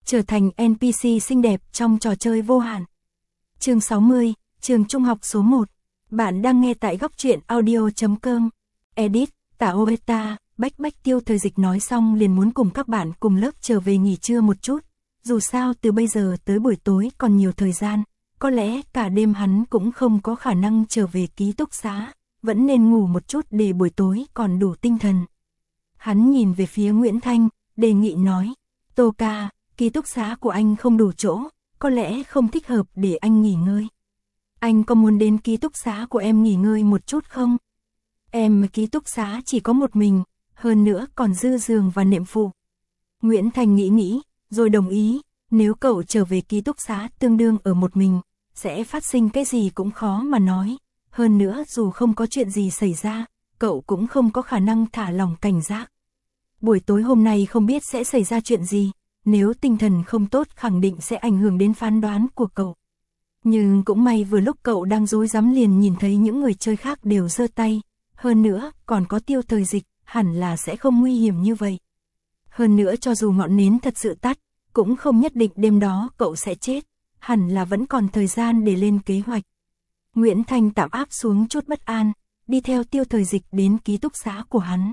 trở thành NPC xinh đẹp trong trò chơi vô hạn. Chương 60, trường trung học số 1. Bạn đang nghe tại góc truyện audio.com. Edit, tả Obeta, Bách Tiêu Thời Dịch nói xong liền muốn cùng các bạn cùng lớp trở về nghỉ trưa một chút. Dù sao từ bây giờ tới buổi tối còn nhiều thời gian, có lẽ cả đêm hắn cũng không có khả năng trở về ký túc xá, vẫn nên ngủ một chút để buổi tối còn đủ tinh thần. Hắn nhìn về phía Nguyễn Thanh, đề nghị nói, Tô ca, ký túc xá của anh không đủ chỗ, có lẽ không thích hợp để anh nghỉ ngơi. Anh có muốn đến ký túc xá của em nghỉ ngơi một chút không? Em ký túc xá chỉ có một mình, hơn nữa còn dư giường và nệm phụ. Nguyễn Thanh nghĩ, rồi đồng ý, nếu cậu trở về ký túc xá tương đương ở một mình, sẽ phát sinh cái gì cũng khó mà nói. Hơn nữa dù không có chuyện gì xảy ra, cậu cũng không có khả năng thả lỏng cảnh giác. Buổi tối hôm nay không biết sẽ xảy ra chuyện gì, nếu tinh thần không tốt khẳng định sẽ ảnh hưởng đến phán đoán của cậu. Nhưng cũng may vừa lúc cậu đang rối rắm liền nhìn thấy những người chơi khác đều giơ tay, hơn nữa còn có Tiêu Thời Dịch, hẳn là sẽ không nguy hiểm như vậy. Hơn nữa cho dù ngọn nến thật sự tắt, cũng không nhất định đêm đó cậu sẽ chết, hẳn là vẫn còn thời gian để lên kế hoạch. Nguyễn Thanh tạm áp xuống chút bất an, đi theo Tiêu Thời Dịch đến ký túc xá của hắn.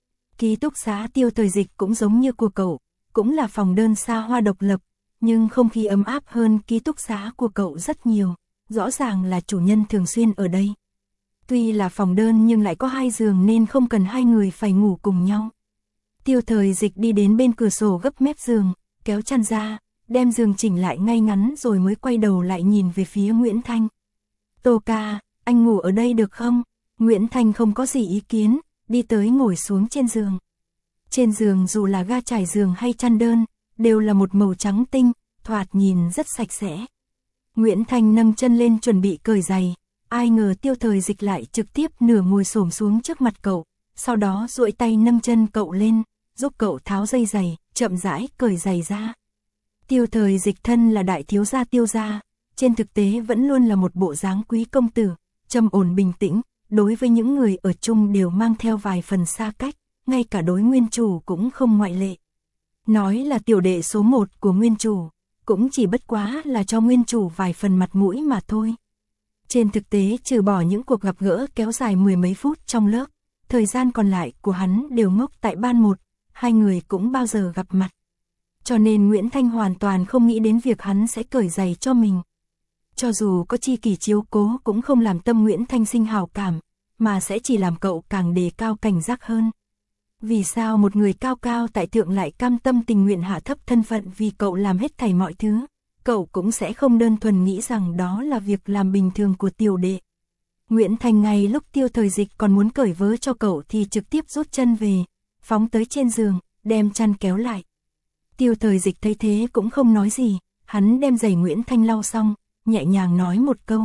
Ký túc xá Tiêu Thời Dịch cũng giống như của cậu, cũng là phòng đơn xa hoa độc lập, nhưng không khí ấm áp hơn ký túc xá của cậu rất nhiều, rõ ràng là chủ nhân thường xuyên ở đây. Tuy là phòng đơn nhưng lại có 2 giường nên không cần 2 người phải ngủ cùng nhau. Tiêu Thời Dịch đi đến bên cửa sổ gấp mép giường, kéo chăn ra, đem giường chỉnh lại ngay ngắn rồi mới quay đầu lại nhìn về phía Nguyễn Thanh. Tô ca, anh ngủ ở đây được không? Nguyễn Thanh không có gì ý kiến, đi tới ngồi xuống trên giường. Trên giường dù là ga trải giường hay chăn đơn, đều là một màu trắng tinh, thoạt nhìn rất sạch sẽ. Nguyễn Thanh nâng chân lên chuẩn bị cởi giày, ai ngờ Tiêu Thời Dịch lại trực tiếp nửa ngồi xổm xuống trước mặt cậu, sau đó duỗi tay nâng chân cậu lên, giúp cậu tháo dây giày, chậm rãi cởi giày ra. Tiêu Thời Dịch thân là đại thiếu gia Tiêu gia, trên thực tế vẫn luôn là một bộ dáng quý công tử, trầm ổn bình tĩnh, đối với những người ở chung đều mang theo vài phần xa cách, ngay cả đối nguyên chủ cũng không ngoại lệ. Nói là tiểu đệ số 1 của nguyên chủ, cũng chỉ bất quá là cho nguyên chủ vài phần mặt mũi mà thôi. Trên thực tế trừ bỏ những cuộc gặp gỡ kéo dài 10 mấy phút trong lớp, thời gian còn lại của hắn đều ngốc tại ban 1, 2 người cũng bao giờ gặp mặt. Cho nên Nguyễn Thanh hoàn toàn không nghĩ đến việc hắn sẽ cởi giày cho mình. Cho dù có chi kỷ chiếu cố cũng không làm tâm Nguyễn Thanh sinh hảo cảm, mà sẽ chỉ làm cậu càng đề cao cảnh giác hơn. Vì sao một người cao cao tại thượng lại cam tâm tình nguyện hạ thấp thân phận vì cậu làm hết thảy mọi thứ, cậu cũng sẽ không đơn thuần nghĩ rằng đó là việc làm bình thường của tiểu đệ. Nguyễn Thanh ngay lúc Tiêu Thời Dịch còn muốn cởi vớ cho cậu thì trực tiếp rút chân về, phóng tới trên giường, đem chăn kéo lại. Tiêu Thời Dịch thấy thế cũng không nói gì, hắn đem giày Nguyễn Thanh lau xong, nhẹ nhàng nói một câu.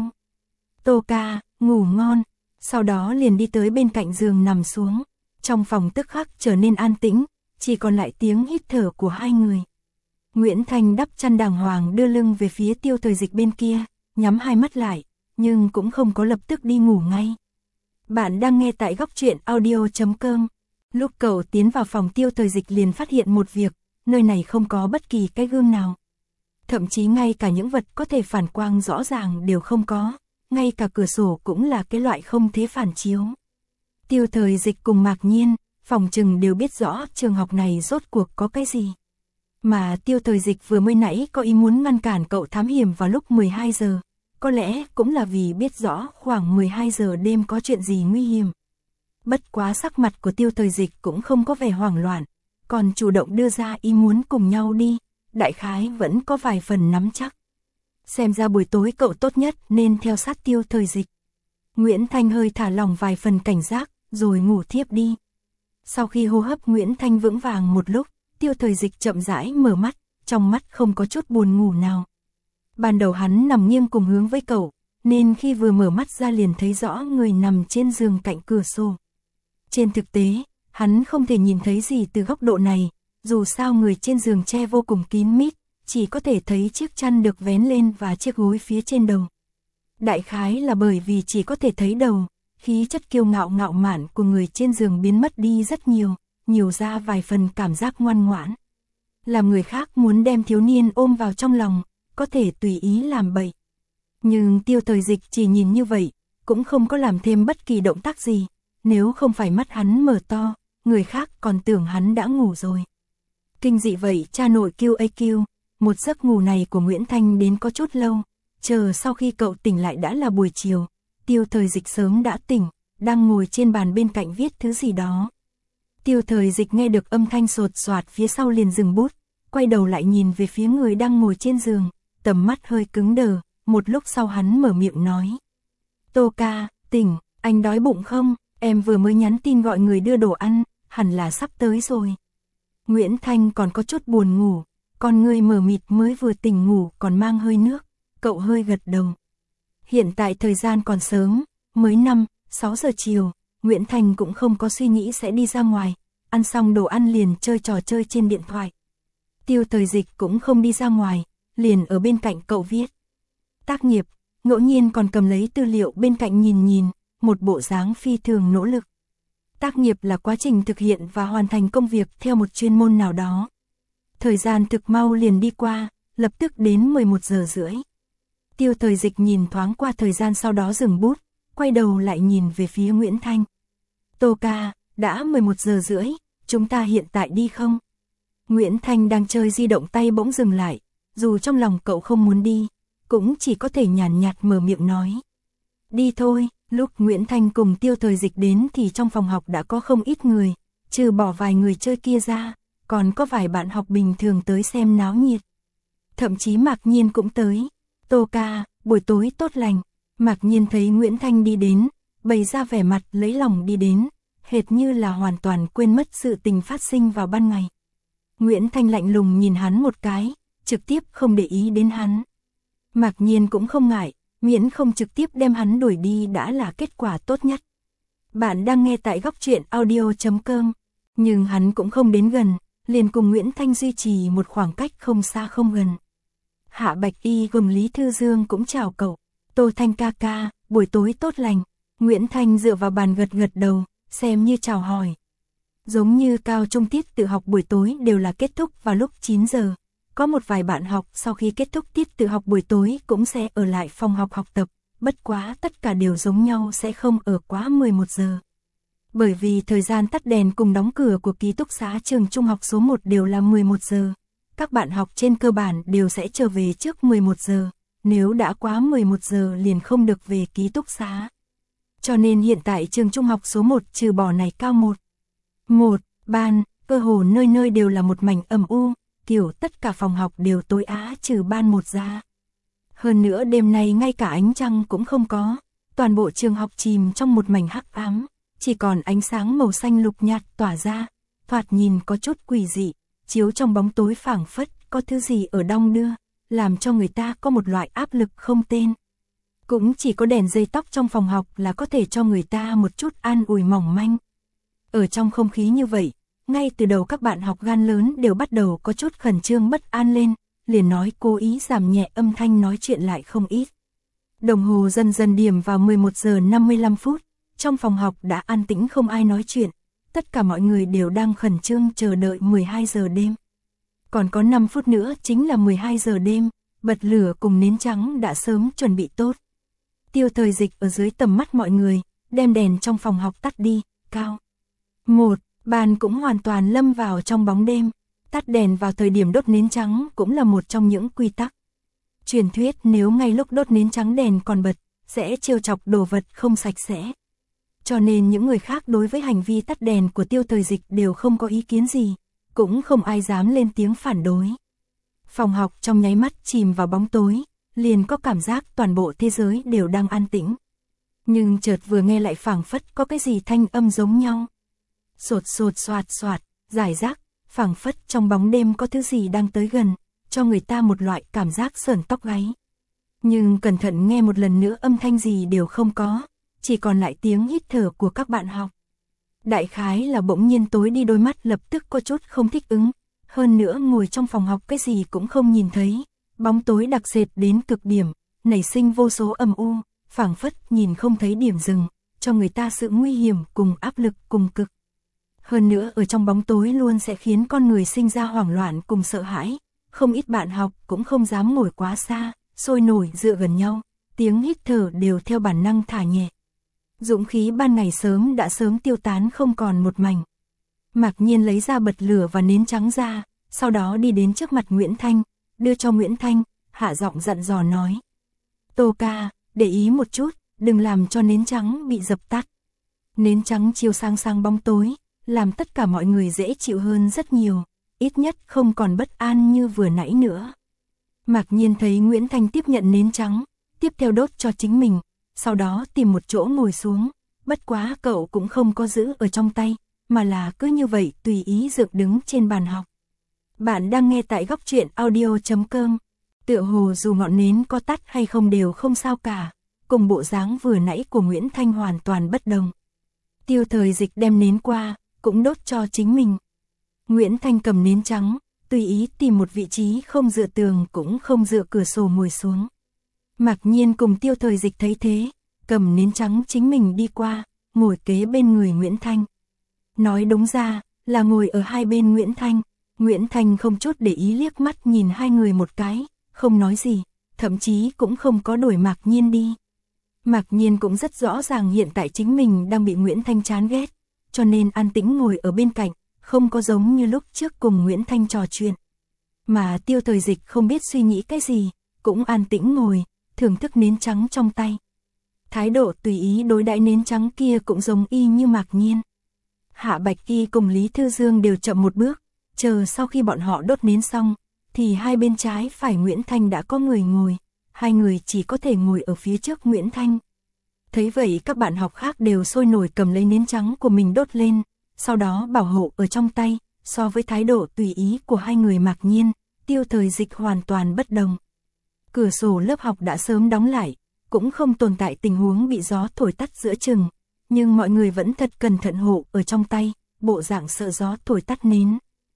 Tô ca, ngủ ngon, sau đó liền đi tới bên cạnh giường nằm xuống. Trong phòng tức khắc trở nên an tĩnh, chỉ còn lại tiếng hít thở của 2 người. Nguyễn Thanh đắp chăn đàng hoàng đưa lưng về phía Tiêu Thời Dịch bên kia, nhắm 2 mắt lại, nhưng cũng không có lập tức đi ngủ ngay. Bạn đang nghe tại góc truyện audio.com. Lúc cậu tiến vào phòng Tiêu Thời Dịch liền phát hiện một việc, nơi này không có bất kỳ cái gương nào. Thậm chí ngay cả những vật có thể phản quang rõ ràng đều không có, ngay cả cửa sổ cũng là cái loại không thể phản chiếu. Tiêu Thời Dịch cùng Mạc Nhiên, phòng trừng đều biết rõ trường học này rốt cuộc có cái gì. Mà Tiêu Thời Dịch vừa mới nãy có ý muốn ngăn cản cậu thám hiểm vào lúc 12 giờ, có lẽ cũng là vì biết rõ khoảng 12 giờ đêm có chuyện gì nguy hiểm. Bất quá sắc mặt của Tiêu Thời Dịch cũng không có vẻ hoảng loạn, còn chủ động đưa ra ý muốn cùng nhau đi, đại khái vẫn có vài phần nắm chắc. Xem ra buổi tối cậu tốt nhất nên theo sát Tiêu Thời Dịch. Nguyễn Thanh hơi thả lỏng vài phần cảnh giác, rồi ngủ thiếp đi. Sau khi hô hấp Nguyễn Thanh vững vàng một lúc, Tiêu Thời Dịch chậm rãi mở mắt, trong mắt không có chút buồn ngủ nào. Ban đầu hắn nằm nghiêng cùng hướng với cậu, nên khi vừa mở mắt ra liền thấy rõ người nằm trên giường cạnh cửa sổ. Trên thực tế, hắn không thể nhìn thấy gì từ góc độ này, dù sao người trên giường che vô cùng kín mít, chỉ có thể thấy chiếc chăn được vén lên và chiếc gối phía trên đầu. Đại khái là bởi vì chỉ có thể thấy đầu, khí chất kiêu ngạo ngạo mạn của người trên giường biến mất đi rất nhiều, nhiều ra vài phần cảm giác ngoan ngoãn. làm người khác muốn đem thiếu niên ôm vào trong lòng, có thể tùy ý làm bậy. Nhưng Tiêu Thời Dịch chỉ nhìn như vậy, cũng không có làm thêm bất kỳ động tác gì, nếu không phải mắt hắn mở to, người khác còn tưởng hắn đã ngủ rồi. Kinh dị vậy cha nội QAQ, một giấc ngủ này của Nguyễn Thanh đến có chút lâu, chờ sau khi cậu tỉnh lại đã là buổi chiều, Tiêu Thời Dịch sớm đã tỉnh, đang ngồi trên bàn bên cạnh viết thứ gì đó. Tiêu Thời Dịch nghe được âm thanh sột soạt phía sau liền dừng bút, quay đầu lại nhìn về phía người đang ngồi trên giường, tầm mắt hơi cứng đờ, một lúc sau hắn mở miệng nói. Tô ca, tỉnh, anh đói bụng không? Em vừa mới nhắn tin gọi người đưa đồ ăn, hẳn là sắp tới rồi. Nguyễn Thanh còn có chút buồn ngủ, con người mờ mịt mới vừa tỉnh ngủ còn mang hơi nước, cậu hơi gật đầu. Hiện tại thời gian còn sớm, mới 5-6 giờ chiều, Nguyễn Thanh cũng không có suy nghĩ sẽ đi ra ngoài, ăn xong đồ ăn liền chơi trò chơi trên điện thoại. Tiêu Thời Dịch cũng không đi ra ngoài, liền ở bên cạnh cậu viết. Tác nghiệp, ngẫu nhiên còn cầm lấy tư liệu bên cạnh nhìn, một bộ dáng phi thường nỗ lực. Tác nghiệp là quá trình thực hiện và hoàn thành công việc theo một chuyên môn nào đó. Thời gian thực mau liền đi qua, lập tức đến 11 giờ rưỡi. Tiêu Thời Dịch nhìn thoáng qua thời gian sau đó dừng bút, quay đầu lại nhìn về phía Nguyễn Thanh. Tô ca, đã 11 giờ rưỡi, chúng ta hiện tại đi không? Nguyễn Thanh đang chơi di động tay bỗng dừng lại, dù trong lòng cậu không muốn đi, cũng chỉ có thể nhàn nhạt mở miệng nói. Đi thôi, lúc Nguyễn Thanh cùng Tiêu Thời Dịch đến thì trong phòng học đã có không ít người, trừ bỏ vài người chơi kia ra, còn có vài bạn học bình thường tới xem náo nhiệt. Thậm chí Mạc Nhiên cũng tới. Tô ca, buổi tối tốt lành. Mạc Nhiên thấy Nguyễn Thanh đi đến, bày ra vẻ mặt lấy lòng đi đến, hệt như là hoàn toàn quên mất sự tình phát sinh vào ban ngày. Nguyễn Thanh lạnh lùng nhìn hắn một cái, trực tiếp không để ý đến hắn. Mạc Nhiên cũng không ngại, miễn không trực tiếp đem hắn đuổi đi đã là kết quả tốt nhất. Bạn đang nghe tại góc truyện audio.com, nhưng hắn cũng không đến gần, liền cùng Nguyễn Thanh duy trì một khoảng cách không xa không gần. Hạ Bạch Y cùng Lý Thư Dương cũng chào cậu. Tô Thanh ca ca, buổi tối tốt lành. Nguyễn Thanh dựa vào bàn gật gật đầu, xem như chào hỏi. Giống như cao trung tiết tự học buổi tối đều là kết thúc vào lúc 9 giờ. Có một vài bạn học sau khi kết thúc tiết tự học buổi tối cũng sẽ ở lại phòng học học tập, bất quá tất cả đều giống nhau sẽ không ở quá 11 giờ. Bởi vì thời gian tắt đèn cùng đóng cửa của ký túc xá trường trung học số 1 đều là 11 giờ. Các bạn học trên cơ bản đều sẽ trở về trước 11 giờ, nếu đã quá 11 giờ liền không được về ký túc xá. Cho nên hiện tại trường trung học số 1 trừ bỏ này cao 1 ban, cơ hồ nơi nơi đều là một mảnh ầm u, kiểu tất cả phòng học đều tối á trừ ban 1 ra. Hơn nữa đêm nay ngay cả ánh trăng cũng không có, toàn bộ trường học chìm trong một mảnh hắc ám, chỉ còn ánh sáng màu xanh lục nhạt tỏa ra, thoạt nhìn có chút quỷ dị, chiếu trong bóng tối phảng phất có thứ gì ở đong đưa, làm cho người ta có một loại áp lực không tên. Cũng chỉ có đèn dây tóc trong phòng học là có thể cho người ta một chút an ủi mỏng manh. Ở trong không khí như vậy, ngay từ đầu các bạn học gan lớn đều bắt đầu có chút khẩn trương bất an lên, liền nói cố ý giảm nhẹ âm thanh nói chuyện lại không ít. Đồng hồ dần dần điểm vào 11 giờ 55 phút, trong phòng học đã an tĩnh không ai nói chuyện, tất cả mọi người đều đang khẩn trương chờ đợi 12 giờ đêm. Còn có 5 phút nữa chính là 12 giờ đêm, bật lửa cùng nến trắng đã sớm chuẩn bị tốt. Tiêu Thời Dịch ở dưới tầm mắt mọi người, đem đèn trong phòng học tắt đi, cao 1 ban cũng hoàn toàn lâm vào trong bóng đêm, tắt đèn vào thời điểm đốt nến trắng cũng là một trong những quy tắc. Truyền thuyết nếu ngay lúc đốt nến trắng đèn còn bật, sẽ trêu chọc đồ vật không sạch sẽ. Cho nên những người khác đối với hành vi tắt đèn của Tiêu Thời Dịch đều không có ý kiến gì, cũng không ai dám lên tiếng phản đối. Phòng học trong nháy mắt chìm vào bóng tối, liền có cảm giác toàn bộ thế giới đều đang an tĩnh. Nhưng chợt vừa nghe lại phảng phất có cái gì thanh âm giống nhau. Sột sột soạt soạt, giải rác, phảng phất trong bóng đêm có thứ gì đang tới gần, cho người ta một loại cảm giác sởn tóc gáy. Nhưng cẩn thận nghe một lần nữa âm thanh gì đều không có, chỉ còn lại tiếng hít thở của các bạn học. Đại khái là bỗng nhiên tối đi đôi mắt lập tức có chút không thích ứng, hơn nữa ngồi trong phòng học cái gì cũng không nhìn thấy, bóng tối đặc sệt đến cực điểm, nảy sinh vô số âm u, phảng phất nhìn không thấy điểm dừng, cho người ta sự nguy hiểm cùng áp lực cùng cực. Hơn nữa ở trong bóng tối luôn sẽ khiến con người sinh ra hoảng loạn cùng sợ hãi, không ít bạn học cũng không dám ngồi quá xa, sôi nổi dựa gần nhau, tiếng hít thở đều theo bản năng thả nhẹ. Dũng khí ban ngày đã sớm tiêu tán không còn một mảnh. Mạc Nhiên lấy ra bật lửa và nến trắng ra, sau đó đi đến trước mặt Nguyễn Thanh, đưa cho Nguyễn Thanh, hạ giọng dặn dò nói. Tô ca, để ý một chút, đừng làm cho nến trắng bị dập tắt. Nến trắng chiếu sang bóng tối, làm tất cả mọi người dễ chịu hơn rất nhiều, ít nhất không còn bất an như vừa nãy nữa. Mạc Nhiên thấy Nguyễn Thanh tiếp nhận nến trắng, tiếp theo đốt cho chính mình, sau đó tìm một chỗ ngồi xuống, bất quá cậu cũng không có giữ ở trong tay, mà là cứ như vậy tùy ý dựng đứng trên bàn học. Bạn đang nghe tại góc truyện audio.com. Tựa hồ dù ngọn nến có tắt hay không đều không sao cả, cùng bộ dáng vừa nãy của Nguyễn Thanh hoàn toàn bất đồng. Tiêu Thời Dịch đem nến qua, cũng đốt cho chính mình. Nguyễn Thanh cầm nến trắng, tùy ý tìm một vị trí không dựa tường cũng không dựa cửa sổ ngồi xuống. Mạc Nhiên cùng Tiêu Thời Dịch thấy thế, cầm nến trắng chính mình đi qua, ngồi kế bên người Nguyễn Thanh. Nói đúng ra, là ngồi ở hai bên Nguyễn Thanh. Nguyễn Thanh không chút để ý liếc mắt nhìn hai người một cái, không nói gì, thậm chí cũng không có đuổi Mạc Nhiên đi. Mạc Nhiên cũng rất rõ ràng hiện tại chính mình đang bị Nguyễn Thanh chán ghét, cho nên an tĩnh ngồi ở bên cạnh, không có giống như lúc trước cùng Nguyễn Thanh trò chuyện. Mà Tiêu Thời Dịch không biết suy nghĩ cái gì, cũng an tĩnh ngồi, thưởng thức nến trắng trong tay. Thái độ tùy ý đối đãi nến trắng kia cũng giống y như Mạc Nhiên. Hạ Bạch Kỳ cùng Lý Thư Dương đều chậm một bước, chờ sau khi bọn họ đốt nến xong, thì hai bên trái phải Nguyễn Thanh đã có người ngồi, hai người chỉ có thể ngồi ở phía trước Nguyễn Thanh. Thấy vậy các bạn học khác đều sôi nổi cầm lấy nến trắng của mình đốt lên, sau đó bảo hộ ở trong tay, so với thái độ tùy ý của hai người Mạc Nhiên, Tiêu Thời Dịch hoàn toàn bất đồng. Cửa sổ lớp học đã sớm đóng lại, cũng không tồn tại tình huống bị gió thổi tắt giữa chừng, nhưng mọi người vẫn thật cẩn thận hộ ở trong tay, bộ dạng sợ gió thổi tắt nến.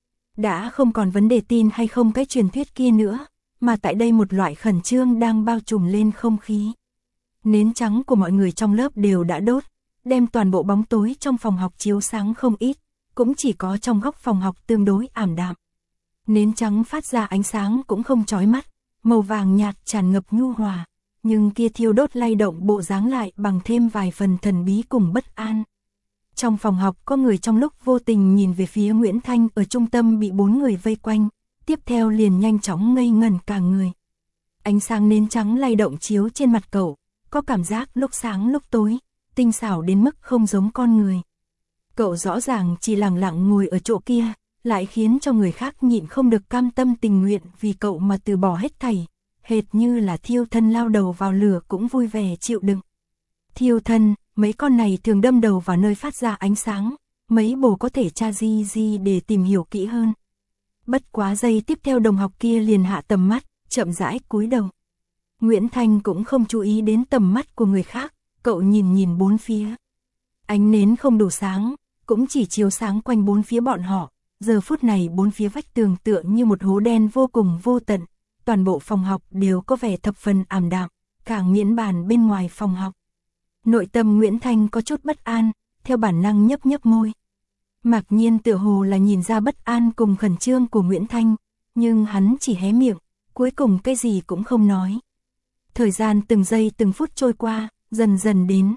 Đã không còn vấn đề tin hay không cái truyền thuyết kia nữa, mà tại đây một loại khẩn trương đang bao trùm lên không khí. Nến trắng của mọi người trong lớp đều đã đốt, đem toàn bộ bóng tối trong phòng học chiếu sáng không ít, cũng chỉ có trong góc phòng học tương đối ảm đạm. Nến trắng phát ra ánh sáng cũng không chói mắt, màu vàng nhạt tràn ngập nhu hòa, nhưng kia thiêu đốt lay động bộ dáng lại bằng thêm vài phần thần bí cùng bất an. Trong phòng học có người trong lúc vô tình nhìn về phía Nguyễn Thanh ở trung tâm bị 4 người vây quanh, tiếp theo liền nhanh chóng ngây ngẩn cả người. Ánh sáng nến trắng lay động chiếu trên mặt cậu, có cảm giác lúc sáng lúc tối, tinh xảo đến mức không giống con người. Cậu rõ ràng chỉ lặng lặng ngồi ở chỗ kia, lại khiến cho người khác nhịn không được cam tâm tình nguyện vì cậu mà từ bỏ hết thảy, hệt như là thiêu thân lao đầu vào lửa cũng vui vẻ chịu đựng. Thiêu thân, mấy con này thường đâm đầu vào nơi phát ra ánh sáng, mấy bồ có thể tra gì để tìm hiểu kỹ hơn. Bất quá giây tiếp theo đồng học kia liền hạ tầm mắt, chậm rãi cúi đầu. Nguyễn Thanh cũng không chú ý đến tầm mắt của người khác, cậu nhìn bốn phía. Ánh nến không đủ sáng, cũng chỉ chiếu sáng quanh bốn phía bọn họ, giờ phút này bốn phía vách tường tựa như một hố đen vô cùng vô tận, toàn bộ phòng học đều có vẻ thập phần ảm đạm, càng miễn bàn bên ngoài phòng học. Nội tâm Nguyễn Thanh có chút bất an, theo bản năng nhấp môi. Mạc Nhiên tựa hồ là nhìn ra bất an cùng khẩn trương của Nguyễn Thanh, nhưng hắn chỉ hé miệng, cuối cùng cái gì cũng không nói. Thời gian từng giây từng phút trôi qua, dần dần đến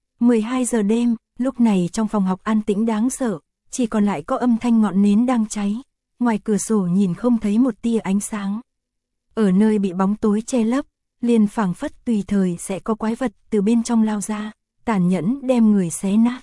12 giờ đêm, lúc này trong phòng học an tĩnh đáng sợ, chỉ còn lại có âm thanh ngọn nến đang cháy, ngoài cửa sổ nhìn không thấy một tia ánh sáng. Ở nơi bị bóng tối che lấp, liền phảng phất tùy thời sẽ có quái vật từ bên trong lao ra, tàn nhẫn đem người xé nát.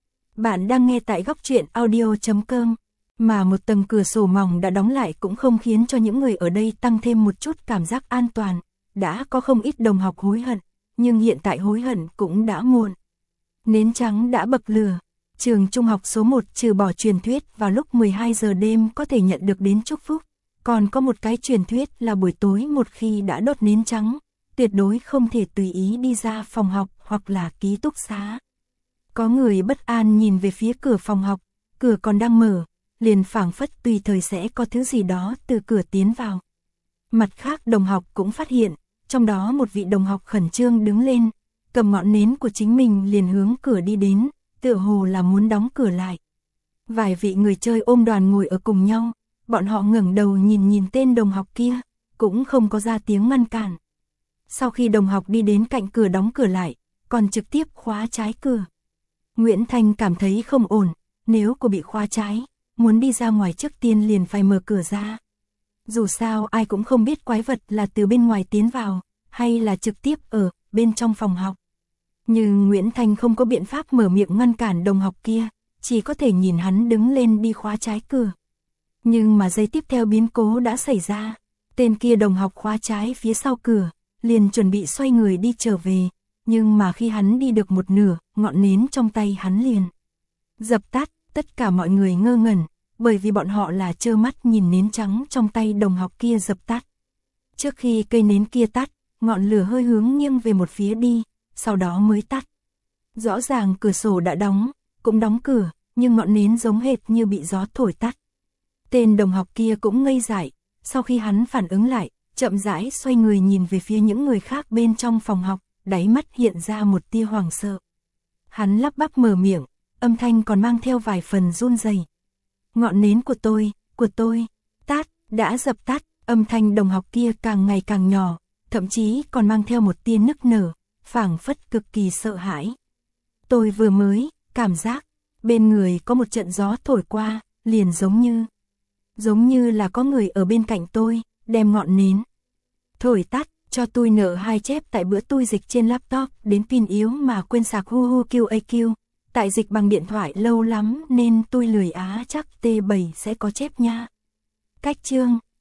Bạn đang nghe tại góc truyện audio.com, mà một tầng cửa sổ mỏng đã đóng lại cũng không khiến cho những người ở đây tăng thêm một chút cảm giác an toàn. Đã có không ít đồng học hối hận, nhưng hiện tại hối hận cũng đã muộn. Nến trắng đã bậc lửa, trường trung học số 1 trừ bỏ truyền thuyết vào lúc 12 giờ đêm có thể nhận được đến chúc phúc, còn có một cái truyền thuyết là buổi tối một khi đã đốt nến trắng, tuyệt đối không thể tùy ý đi ra phòng học hoặc là ký túc xá. Có người bất an nhìn về phía cửa phòng học, cửa còn đang mở, liền phảng phất tùy thời sẽ có thứ gì đó từ cửa tiến vào. Mặt khác đồng học cũng phát hiện, trong đó một vị đồng học khẩn trương đứng lên, cầm ngọn nến của chính mình liền hướng cửa đi đến, tựa hồ là muốn đóng cửa lại. Vài vị người chơi ôm đoàn ngồi ở cùng nhau, bọn họ ngẩng đầu nhìn tên đồng học kia, cũng không có ra tiếng ngăn cản. Sau khi đồng học đi đến cạnh cửa đóng cửa lại, còn trực tiếp khóa trái cửa. Nguyễn Thanh cảm thấy không ổn, nếu cô bị khóa trái, muốn đi ra ngoài trước tiên liền phải mở cửa ra. Dù sao ai cũng không biết quái vật là từ bên ngoài tiến vào, hay là trực tiếp ở bên trong phòng học. Nhưng Nguyễn Thanh không có biện pháp mở miệng ngăn cản đồng học kia, chỉ có thể nhìn hắn đứng lên đi khóa trái cửa. Nhưng mà giây tiếp theo biến cố đã xảy ra, tên kia đồng học khóa trái phía sau cửa, liền chuẩn bị xoay người đi trở về, nhưng mà khi hắn đi được một nửa, ngọn nến trong tay hắn liền dập tắt. Tất cả mọi người ngơ ngẩn, bởi vì bọn họ là trơ mắt nhìn nến trắng trong tay đồng học kia dập tắt. Trước khi cây nến kia tắt, ngọn lửa hơi hướng nghiêng về một phía đi, sau đó mới tắt. Rõ ràng cửa sổ đã đóng, cũng đóng cửa, nhưng ngọn nến giống hệt như bị gió thổi tắt. Tên đồng học kia cũng ngây dại, sau khi hắn phản ứng lại, chậm rãi xoay người nhìn về phía những người khác bên trong phòng học, đáy mắt hiện ra một tia hoảng sợ. Hắn lắp bắp mở miệng, âm thanh còn mang theo vài phần run rẩy. Ngọn nến của tôi, tắt, đã dập tắt. Âm thanh đồng học kia càng ngày càng nhỏ, thậm chí còn mang theo một tia nức nở, phảng phất cực kỳ sợ hãi. Tôi vừa mới cảm giác bên người có một trận gió thổi qua, liền giống như là có người ở bên cạnh tôi, đem ngọn nến thổi tắt. Cho tôi nợ 2 chép tại bữa tôi dịch trên laptop, đến pin yếu mà quên sạc QAQ. Tại dịch bằng điện thoại lâu lắm nên tôi lười chắc T7 sẽ có chép nha. Cách chương